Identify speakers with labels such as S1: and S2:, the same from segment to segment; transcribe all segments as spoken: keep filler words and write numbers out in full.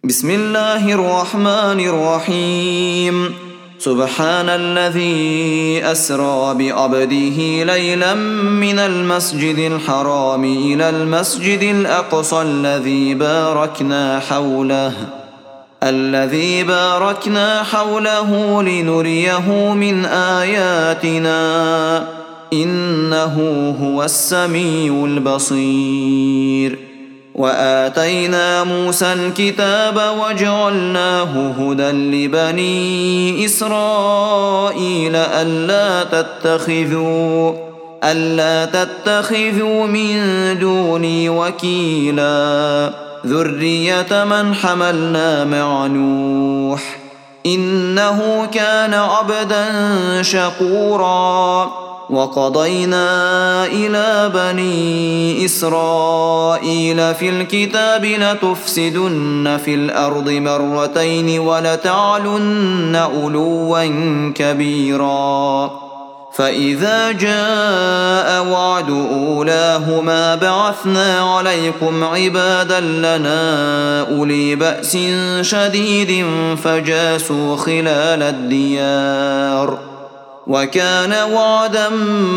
S1: بسم الله الرحمن الرحيم سبحان الذي أسرى بعبده ليلا من المسجد الحرام إلى المسجد الأقصى الذي باركنا حوله الذي باركنا حوله لنريه من آياتنا إنه هو السميع البصير. وآتينا موسى الكتاب وجعلناه هدى لبني إسرائيل ألا تتخذوا ألا تتخذوا من دوني وكيلا ذرية من حملنا مع نوح إنه كان عبدا شكورا. وقضينا إلى بني إسرائيل في الكتاب لتفسدن في الأرض مرتين ولتعلن علوا كبيرا. فإذا جاء وعد أولاهما بعثنا عليكم عبادا لنا أولي بأس شديد فجاسوا خلال الديار وكان وعدا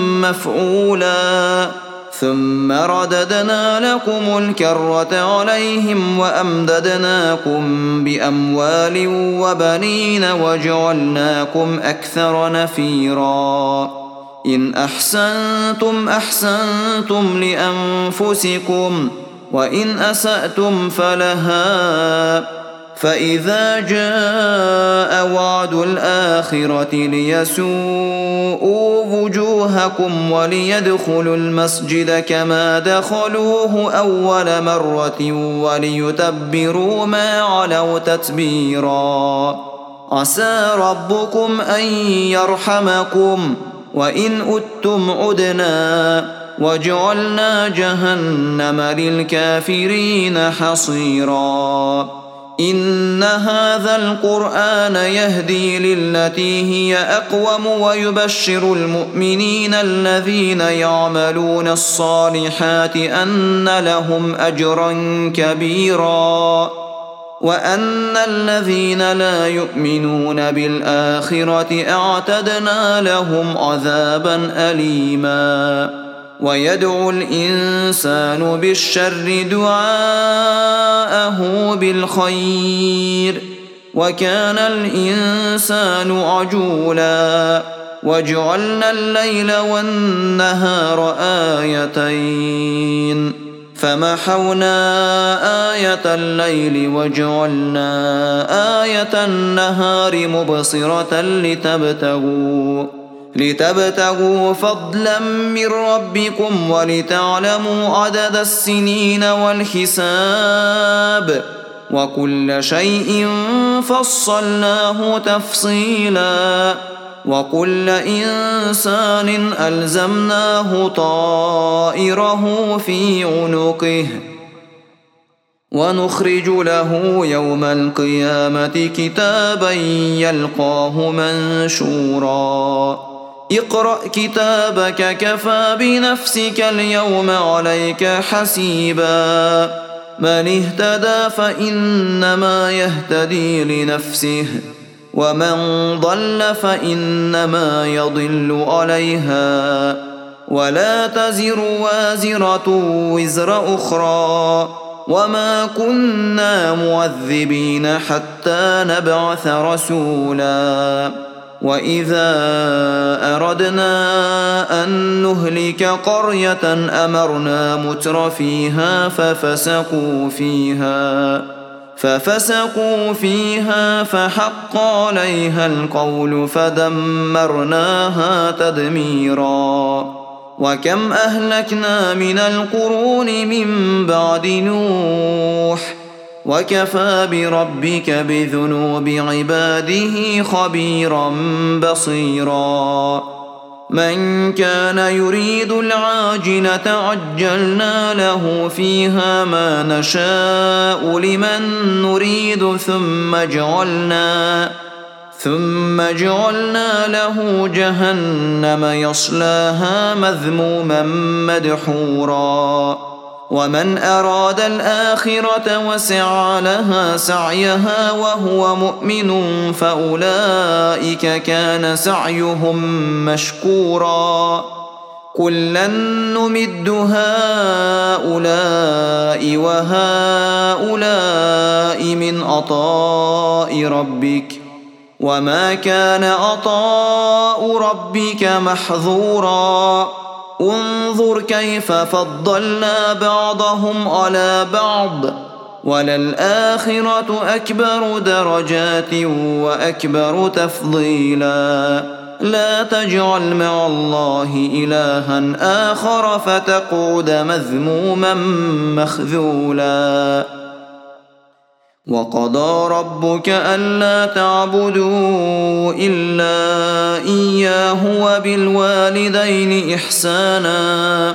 S1: مفعولا. ثم رددنا لكم الكرة عليهم وأمددناكم بأموال وبنين وجعلناكم أكثر نفيرا. إن أحسنتم أحسنتم لأنفسكم وإن أسأتم فلها. فإذا جاء وعد الآخرة ليسوءوا وجوهكم وليدخلوا المسجد كما دخلوه أول مرة وليتبروا ما علوا تتبيرا. عسى ربكم أن يرحمكم وإن أتم عدنا وجعلنا جهنم للكافرين حصيرا. إن هذا القرآن يهدي للتي هي أقوم ويبشر المؤمنين الذين يعملون الصالحات أن لهم أجرا كبيرا وأن الذين لا يؤمنون بالآخرة أعتدنا لهم عذابا أليما. ويدعو الإنسان بالشر دعاءه بالخير وكان الإنسان عجولا. وجعلنا الليل والنهار آيتين فمحونا آية الليل وجعلنا آية النهار مبصرة لتبتغوا لتبتغوا فضلا من ربكم ولتعلموا عدد السنين والحساب وكل شيء فصلناه تفصيلا. وكل إنسان ألزمناه طائره في عنقه ونخرج له يوم القيامة كتابا يلقاه منشورا. اقرأ كتابك كفى بنفسك اليوم عليك حسيبا. من اهتدى فإنما يهتدي لنفسه ومن ضل فإنما يضل عليها ولا تزر وازرة وزر أخرى وما كنا معذبين حتى نبعث رسولا. وإذا أردنا أن نهلك قرية أمرنا متر فيها ففسقوا فيها ففسقوا فيها فحق عليها القول فدمرناها تدميرا. وكم أهلكنا من القرون من بعد نوح وكفى بربك بذنوب عباده خبيرا بصيرا. من كان يريد العاجلة عجلنا له فيها ما نشاء لمن نريد ثم جعلنا ثم جعلنا له جهنم يصلاها مذموما مدحورا. ومن أراد الآخرة وسعى لها سعيها وهو مؤمن فأولئك كان سعيهم مشكورا كلا نمد هؤلاء وهؤلاء من عطاء ربك وما كان عطاء ربك محظورا انظر كيف فضلنا بعضهم على بعض وللآخرة أكبر درجات وأكبر تفضيلا لا تجعل مع الله إلها آخر فتقعد مذموما مخذولا وقضى ربك ألا تعبدوا إلا إياه وبالوالدين إحسانا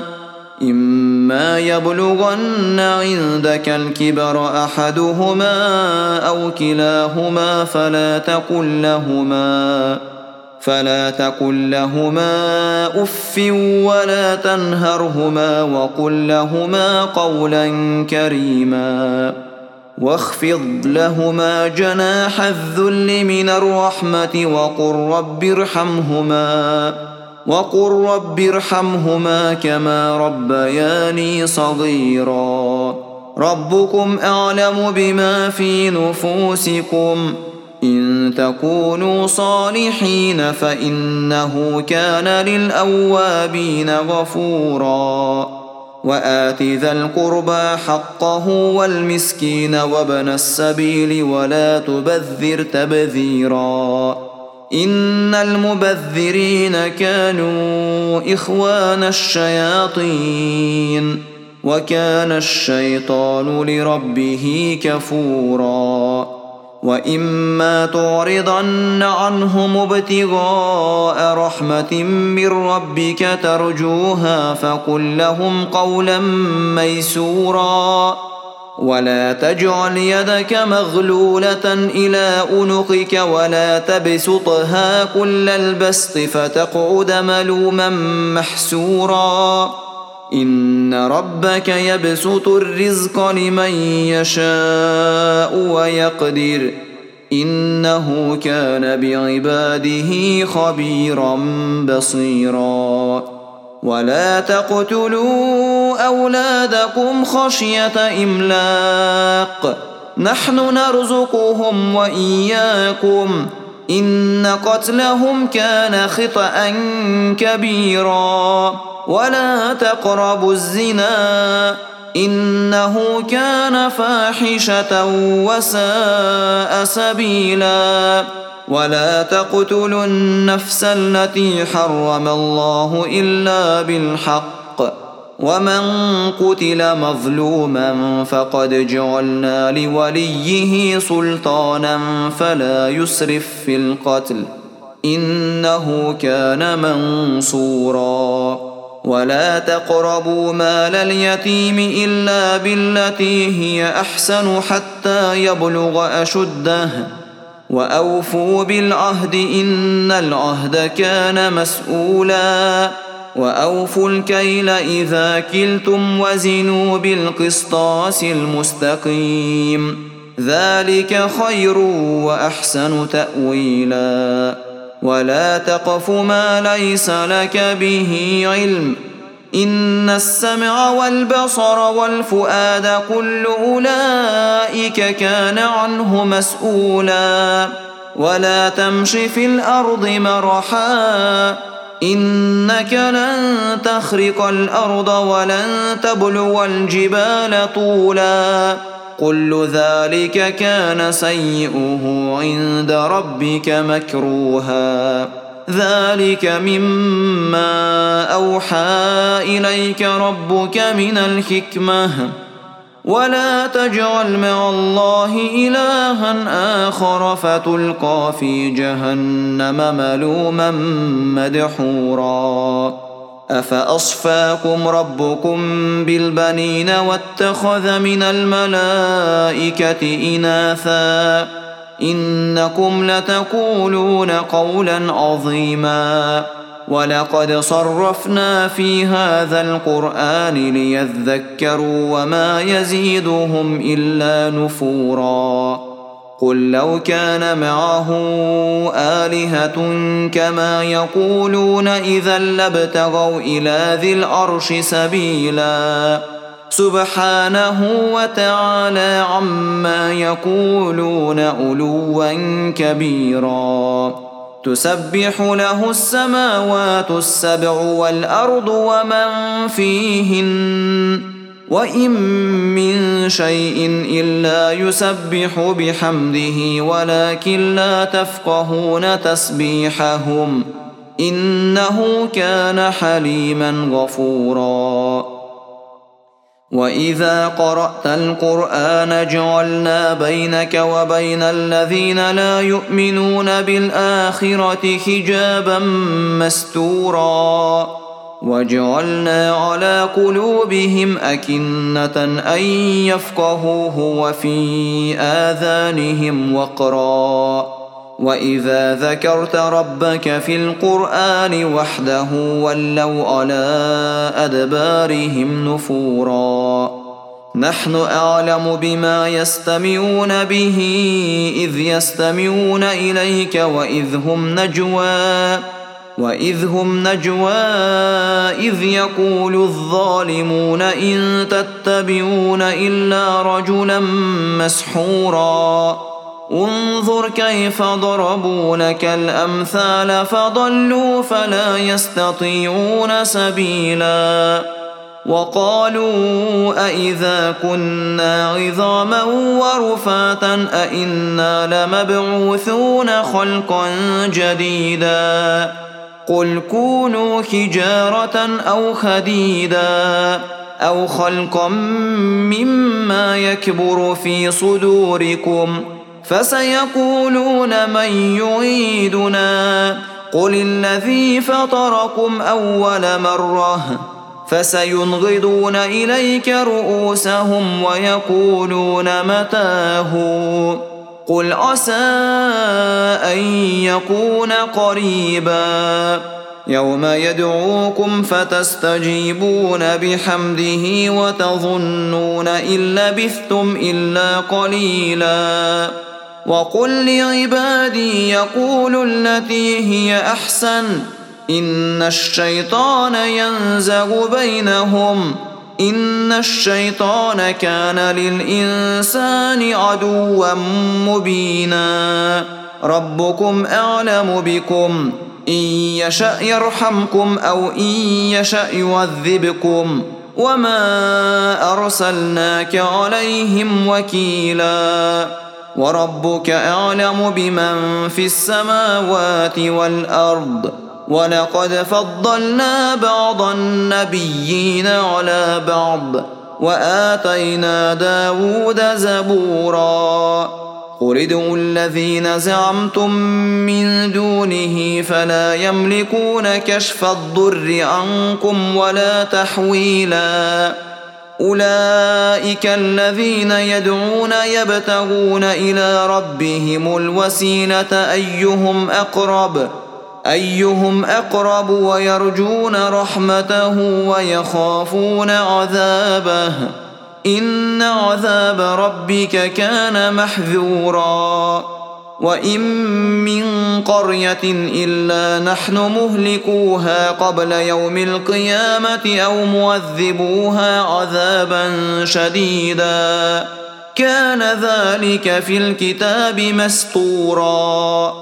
S1: إما يبلغن عندك الكبر أحدهما أو كلاهما فلا تقل لهما فلا تقل لهما أف ولا تنهرهما وقل لهما قولا كريما واخفض لهما جناح الذل من الرحمة وقل رب ارحمهما وقل رب ارحمهما كما ربياني صغيرا ربكم أعلم بما في نفوسكم إن تكونوا صالحين فإنه كان للأوابين غفورا وآت ذا القربى حقه والمسكين وابن السبيل ولا تبذر تبذيرا إن المبذرين كانوا إخوان الشياطين وكان الشيطان لربه كفورا وإما تعرضن عنهم ابتغاء رحمة من ربك ترجوها فقل لهم قولا ميسورا ولا تجعل يدك مغلولة إلى عنقك ولا تبسطها كل البسط فتقعد ملوما محسورا إن ربك يبسط الرزق لمن يشاء ويقدر إنه كان بعباده خبيرا بصيرا ولا تقتلوا أولادكم خشية إملاق نحن نرزقهم وإياكم إن قتلهم كان خطأ كبيرا ولا تقربوا الزنا إنه كان فاحشة وساء سبيلا ولا تقتلوا النفس التي حرم الله إلا بالحق ومن قتل مظلوما فقد جعلنا لوليه سلطانا فلا يسرف في القتل إنه كان منصورا ولا تقربوا مال اليتيم إلا بالتي هي أحسن حتى يبلغ أشده وأوفوا بالعهد إن العهد كان مسؤولا وأوفوا الكيل إذا كلتم وزنوا بالقسطاس المستقيم ذلك خير وأحسن تأويلا ولا تقف ما ليس لك به علم إن السمع والبصر والفؤاد كل أولئك كان عنه مسؤولا ولا تمش في الأرض مرحا إنك لن تخرق الأرض ولن تبلغ الجبال طولا كل ذلك كان سيئه عند ربك مكروها ذلك مما أوحى إليك ربك من الحكمة ولا تجعل مع الله إلها آخر فتلقى في جهنم ملوما مدحورا أفأصفاكم ربكم بالبنين واتخذ من الملائكة إناثا إنكم لتقولون قولا عظيما ولقد صرفنا في هذا القرآن ليذكروا وما يزيدهم إلا نفورا قل لو كان معه آلهة كما يقولون إذا لابتغوا إلى ذي العرش سبيلا سبحانه وتعالى عما يقولون علوا كبيرا تسبح له السماوات السبع والأرض ومن فيهن وإن من شيء إلا يسبح بحمده ولكن لا تفقهون تسبيحهم إنه كان حليما غفورا وإذا قرأت القرآن جعلنا بينك وبين الذين لا يؤمنون بالآخرة حجابا مستورا وجعلنا على قلوبهم أكنة أن يفقهوه وفي آذانهم وقرا وإذا ذكرت ربك في القرآن وحده ولوا على أدبارهم نفورا نحن أعلم بما يستمعون به إذ يستمعون إليك وإذ هم نجوى وإذ هم نجوى إذ يقول الظالمون إن تتبعون إلا رجلا مسحورا انظر كيف ضربوا لك الأمثال فضلوا فلا يستطيعون سبيلا وقالوا أئذا كنا عظاما ورفاتا أئنا لمبعوثون خلقا جديدا قل كونوا حجارة أو حديدا أو خلقا مما يكبر في صدوركم فسيقولون من يعيدنا قل الذي فطركم أول مرة فسينغضون إليك رؤوسهم ويقولون متاه قل عسى أن يكون قريبا يوم يدعوكم فتستجيبون بحمده وتظنون إن لبثتم إلا قليلا وقل لعبادي يقولوا التي هي أحسن إن الشيطان ينزغ بينهم إن الشيطان كان للإنسان عدوا مبينا ربكم أعلم بكم إن يشأ يرحمكم أو إن يشأ يعذبكم وما أرسلناك عليهم وكيلا وربك أعلم بمن في السماوات والأرض ولقد فضلنا بعض النبيين على بعض وآتينا داود زبورا قل ادعوا الذين زعمتم من دونه فلا يملكون كشف الضر عنكم ولا تحويلا أولئك الذين يدعون يبتغون إلى ربهم الوسيلة أيهم أقرب أيهم أقرب ويرجون رحمته ويخافون عذابه إن عذاب ربك كان محذورا وإن من قرية إلا نحن مهلكوها قبل يوم القيامة أو معذبوها عذابا شديدا كان ذلك في الكتاب مسطورا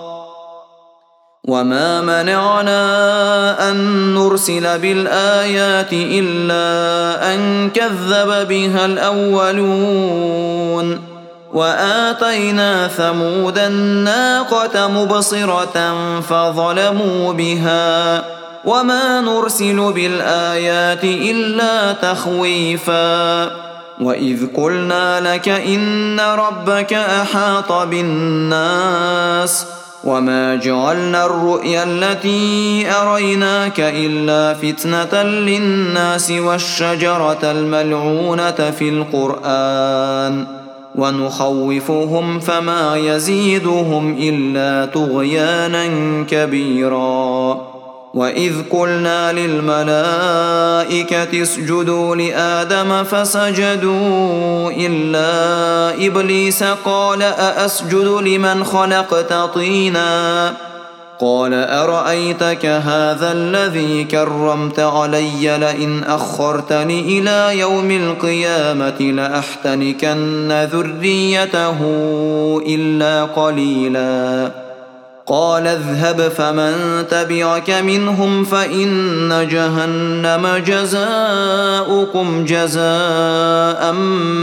S1: وما منعنا أن نرسل بالآيات إلا أن كذب بها الأولون وآتينا ثمود الناقة مبصرة فظلموا بها وما نرسل بالآيات إلا تخويفا وإذ قلنا لك إن ربك أحاط بالناس وما جعلنا الرؤيا التي أريناك إلا فتنة للناس والشجرة الملعونة في القرآن ونخوفهم فما يزيدهم إلا طغيانا كبيرا وإذ قلنا للملائكة اسجدوا لآدم فسجدوا إلا إبليس قال أأسجد لمن خلقت طينا قال أرأيتك هذا الذي كرمت علي لئن أخرتني إلى يوم القيامة لأحتنكن ذريته إلا قليلا قال اذهب فمن تبعك منهم فإن جهنم جزاؤكم جزاء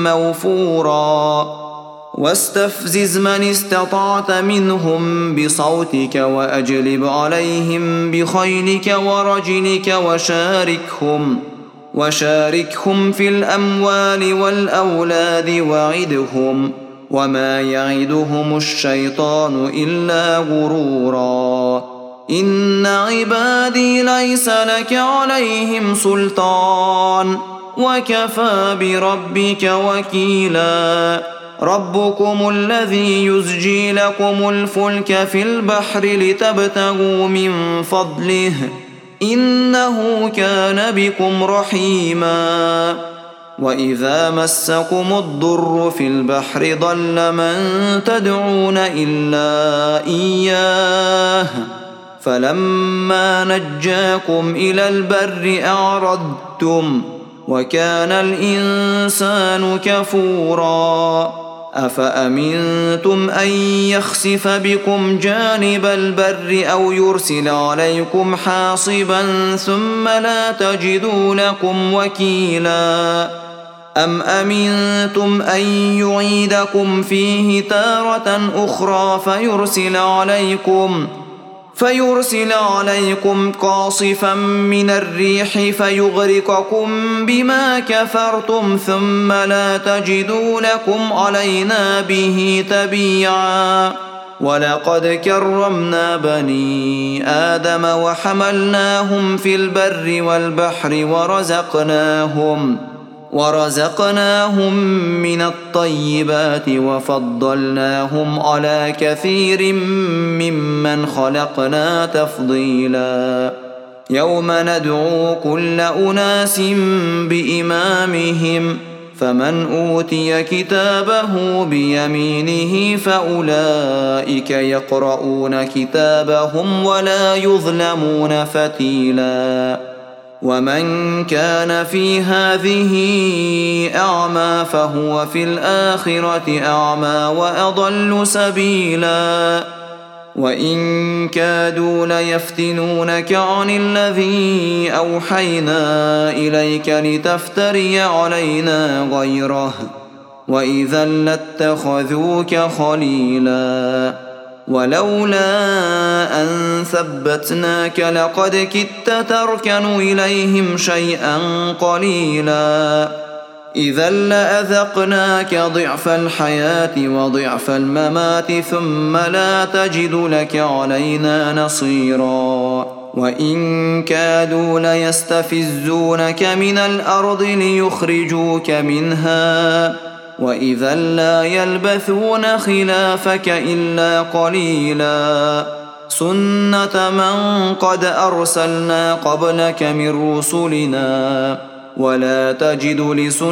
S1: موفورا واستفزز من استطعت منهم بصوتك وأجلب عليهم بخيلك ورجلك وشاركهم وشاركهم في الأموال والأولاد وعدهم وما يعدهم الشيطان إلا غرورا إن عبادي ليس لك عليهم سلطان وكفى بربك وكيلا ربكم الذي يزجي لكم الفلك في البحر لتبتغوا من فضله إنه كان بكم رحيما وإذا مسكم الضر في البحر ضل من تدعون إلا إياه فلما نجاكم إلى البر أعرضتم وكان الإنسان كفورا أفأمنتم أن يخسف بكم جانب البر أو يرسل عليكم حاصبا ثم لا تجدوا لكم وكيلا أم أمنتم أن يعيدكم فيه تارة أخرى فيرسل عليكم فيرسل عليكم قاصفا من الريح فيغرقكم بما كفرتم ثم لا تجدوا لكم علينا به تبيعا ولقد كرمنا بني آدم وحملناهم في البر والبحر ورزقناهم ورزقناهم من الطيبات وفضلناهم على كثير ممن خلقنا تفضيلا يوم ندعو كل أناس بإمامهم فمن أوتي كتابه بيمينه فأولئك يقرؤون كتابهم ولا يظلمون فتيلا ومن كان في هذه أعمى فهو في الآخرة أعمى وأضل سبيلا وإن كادوا ليفتنونك عن الذي أوحينا إليك لتفتري علينا غيره وإذا لاتخذوك خليلا ولولا أن ثبتناك لقد كدت تركن إليهم شيئا قليلا إذا لأذقناك ضعف الحياة وضعف الممات ثم لا تجد لك علينا نصيرا وإن كادوا ليستفزونك من الأرض ليخرجوك منها وإذا لا يلبثون خلافك إلا قليلا سنة من قد أرسلنا قبلك من رسلنا ولا تجد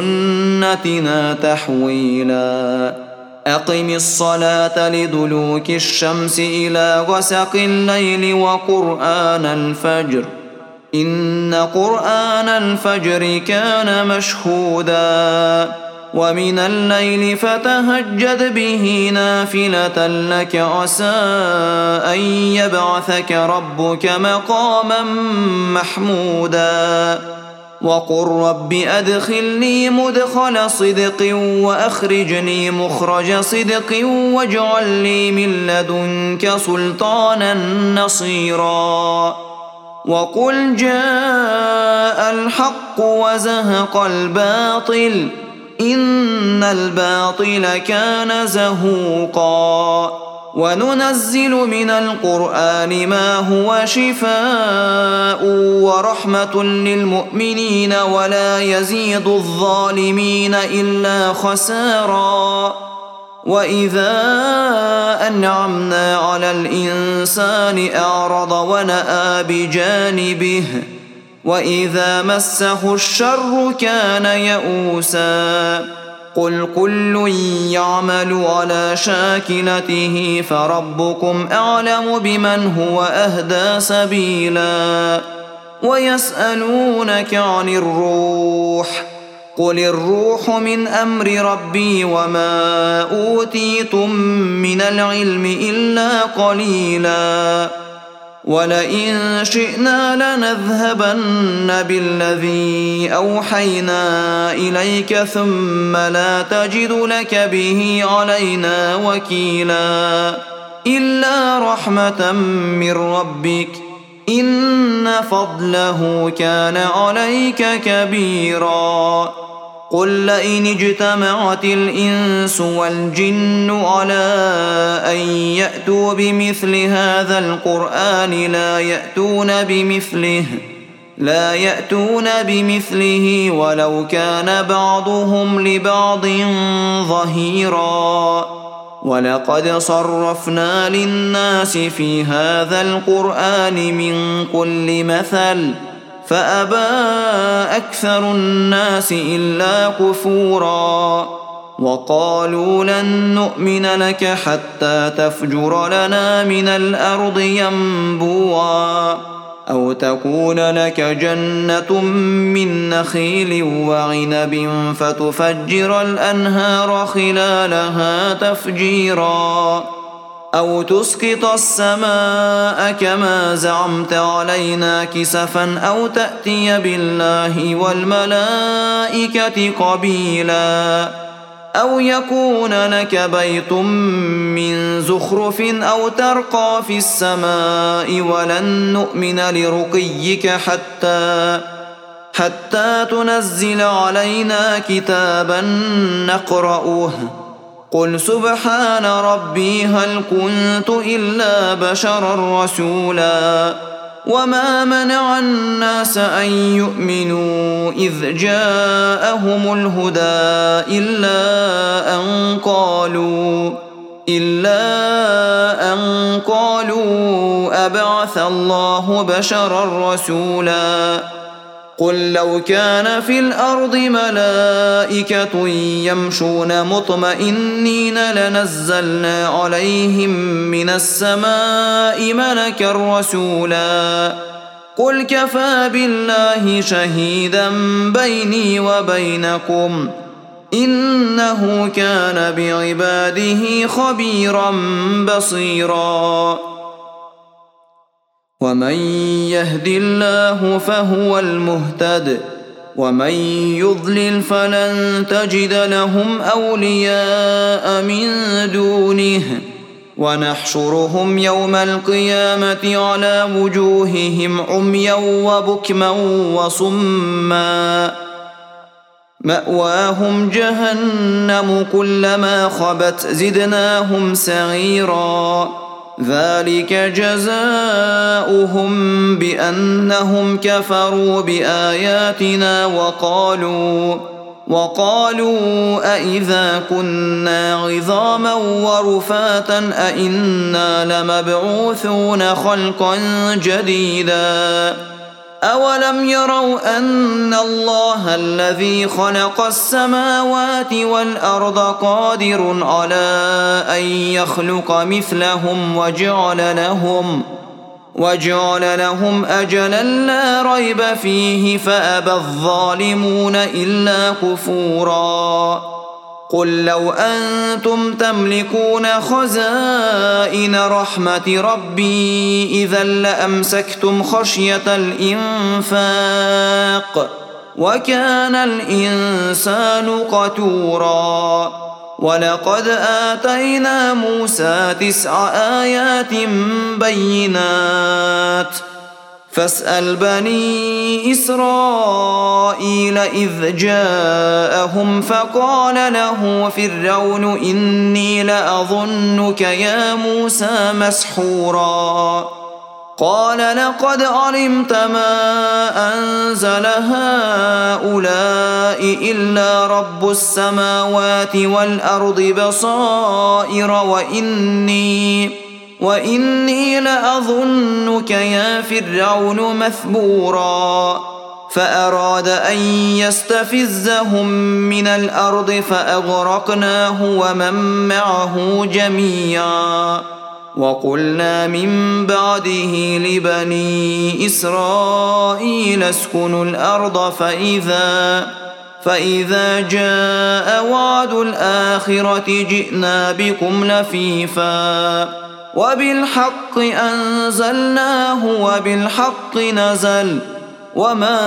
S1: لسنتنا تحويلا أقم الصلاة لدلوك الشمس إلى غسق الليل وقرآن الفجر إن قرآن الفجر كان مشهودا ومن الليل فتهجد به نافلة لك عسى أن يبعثك ربك مقاما محمودا وقل رب أدخلني مدخل صدق وأخرجني مخرج صدق واجعل لي من لدنك سلطانا نصيرا وقل جاء الحق وزهق الباطل إن الباطل كان زهوقا وننزل من القرآن ما هو شفاء ورحمة للمؤمنين ولا يزيد الظالمين إلا خسارا وإذا وأنعمنا على الإنسان أعرض ونأى بجانبه وإذا مسه الشر كان يئوسا قل كل يعمل على شاكلته فربكم أعلم بمن هو أهدى سبيلا ويسألونك عن الروح قل الروح من أمر ربي وما أوتيتم من العلم إلا قليلا ولئن شئنا لنذهبن بالذي أوحينا إليك ثم لا تجد لك به علينا وكيلا إلا رحمة من ربك إن فضله كان عليك كبيرا قل لئن اجتمعت الإنس والجن على أن يأتوا بمثل هذا القرآن لا يأتون بمثله لا يأتون بمثله ولو كان بعضهم لبعض ظهيرا ولقد صرفنا للناس في هذا القرآن من كل مثل فأبى أكثر الناس إلا كفورا وقالوا لن نؤمن لك حتى تفجر لنا من الأرض ينبوعا أو تكون لك جنة من نخيل وعنب فتفجر الأنهار خلالها تفجيرا أو تسقط السماء كما زعمت علينا كسفا أو تأتي بالله والملائكة قبيلا أو يكون لك بيت من زخرف أو ترقى في السماء ولن نؤمن لرقيك حتى حتى تنزل علينا كتابا نقرأه قل سبحان ربي هل كنت إلا بشرا رسولا وما منع الناس أن يؤمنوا إذ جاءهم الهدى إلا أن قالوا إلا أن قالوا أبعث الله بشرا رسولا قل لو كان في الأرض ملائكة يمشون مطمئنين لنزلنا عليهم من السماء ملكا رسولا قل كفى بالله شهيدا بيني وبينكم إنه كان بعباده خبيرا بصيرا ومن يهد الله فهو المهتد ومن يضلل فلن تجد لهم أولياء من دونه ونحشرهم يوم القيامة على وجوههم عميا وبكما وصما مأواهم جهنم كلما خبت زدناهم سعيرا ذلك جزاؤهم بأنهم كفروا بآياتنا وقالوا وقالوا أئذا كنا عظاما ورفاتا أئنا لمبعوثون خلقا جديدا أولم يروا أن الله الذي خلق السماوات والأرض قادر على أن يخلق مثلهم وجعل لهم وجعل لهم أجلا لا ريب فيه فأبى الظالمون إلا كفورا قل لو أنتم تملكون خزائن رحمة ربي إذا لأمسكتم خشية الإنفاق وكان الإنسان قتورا ولقد آتينا موسى تسع آيات بينات فاسأل بني إسرائيل إذ جاءهم فقال له فرعون إني لأظنك يا موسى مسحورا قال لقد علمت ما أنزل هؤلاء إلا رب السماوات والأرض بصائر وإني, وإني لأظنك يا فرعون مثبورا فأراد أن يستفزهم من الأرض فأغرقناه ومن معه جميعا وقلنا من بعده لبني إسرائيل اسكنوا الأرض فإذا, فإذا جاء وعد الآخرة جئنا بكم لفيفا وبالحق أنزلناه وبالحق نزل وما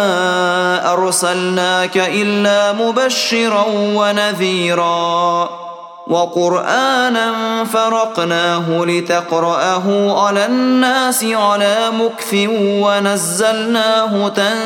S1: أرسلناك إلا مبشرا ونذيرا وقرآنا فرقناه لتقرأه على الناس على مكث ونزلناه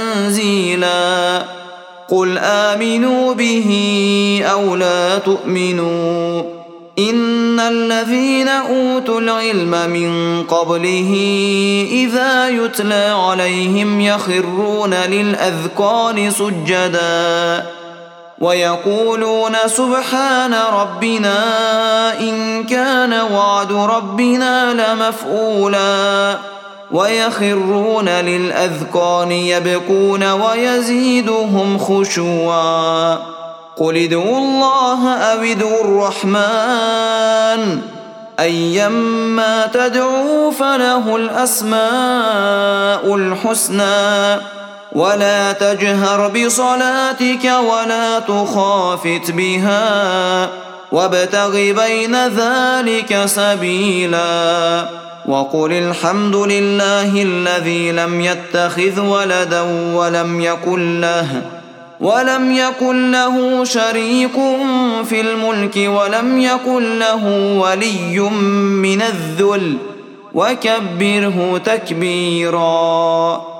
S1: تنزيلا قل آمنوا به أو لا تؤمنوا إن الذين أوتوا العلم من قبله إذا يتلى عليهم يخرون للأذقان سجدا ويقولون سبحان ربنا إن كان وعد ربنا لمفعولا ويخرون للأذقان يبكون ويزيدهم خشوعا قل ادعوا الله أو ادعوا الرحمن أيما تدعوا فله الأسماء الحسنى ولا تجهر بصلاتك ولا تخافت بها وابتغ بين ذلك سبيلا وقل الحمد لله الذي لم يتخذ ولدا ولم يكن له ولم يكن له شريك في الملك ولم يكن له ولي من الذل وكبره تكبيرا.